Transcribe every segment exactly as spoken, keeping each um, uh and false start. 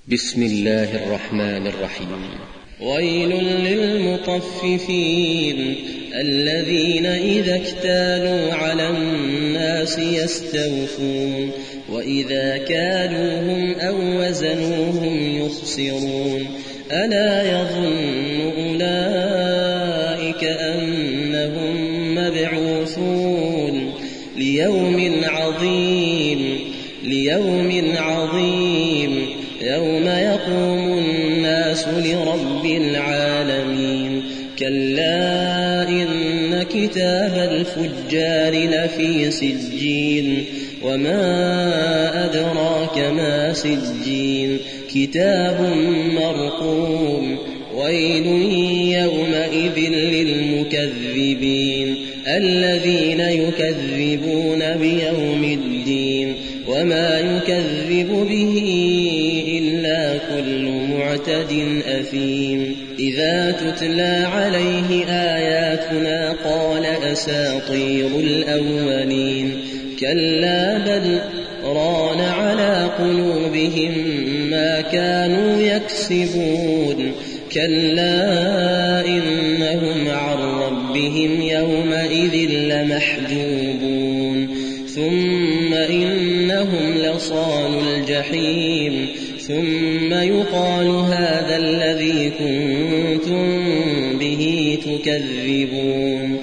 بسم الله الرحمن الرحيم. ويل للمطففين الذين إذا اكتالوا على الناس يستوفون وإذا كالوهم أو وزنوهم يخسرون ألا يظن أولئك أنهم مبعوثون ليوم عظيم ليوم عظيم يوم يقوم الناس لرب العالمين. كلا إن كتاب الفجار لفي سجين وما أدراك ما سجين كتاب مرقوم. ويل يومئذ للمكذبين الذين يكذبون بيوم الدين وما يكذب به إلا كل معتد أثيم. إذا تتلى عليه آياتنا قال أساطير الأولين كلا بل ران على قلوبهم ما كانوا يكسبون. كلا إنهم عن ربهم يومئذ لمحجوبون ثم إنهم لصال الجحيم ثم يقال هذا الذي كنتم به تكذبون.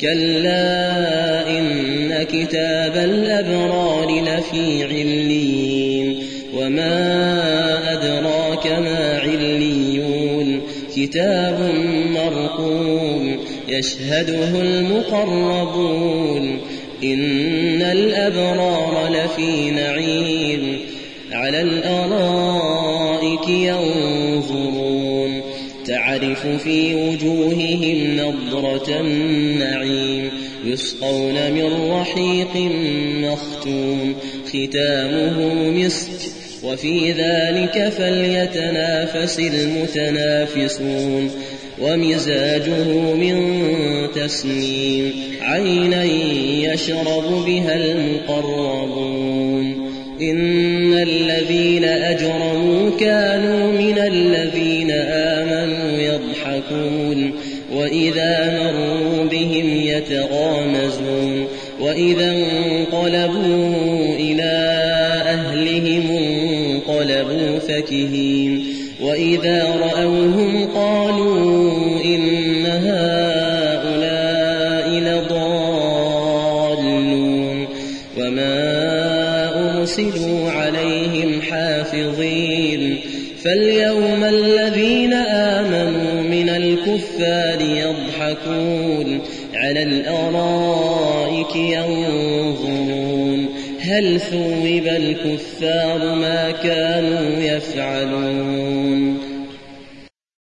كلا إن كتاب الأبرار لفي عليين وما أدراك ما عليون كتاب مرقوم يشهده المقربون. إن الأبرار لفي نعيم على الأرائك ينظرون تعرف في وجوههم نضرة النعيم يسقون من رحيق مختوم ختامه مسك وفي ذلك فليتنافس المتنافسون. ومزاجه من تسنيم عينا يشرب بها المقربون. إن الذين أجرموا كانوا من الذين آمنوا يضحكون وإذا مروا بهم يتغامزون وإذا انقلبوا إلى أهلهم انقلبوا فكهين وإذا رأوهم قالوا إن هؤلاء لضالون وما أرسلوا عليهم حافظين. فاليوم الذين آمنوا من الكفار يضحكون على الأرائك ينظرون هل ثوب الكفار ما كانوا يفعلون.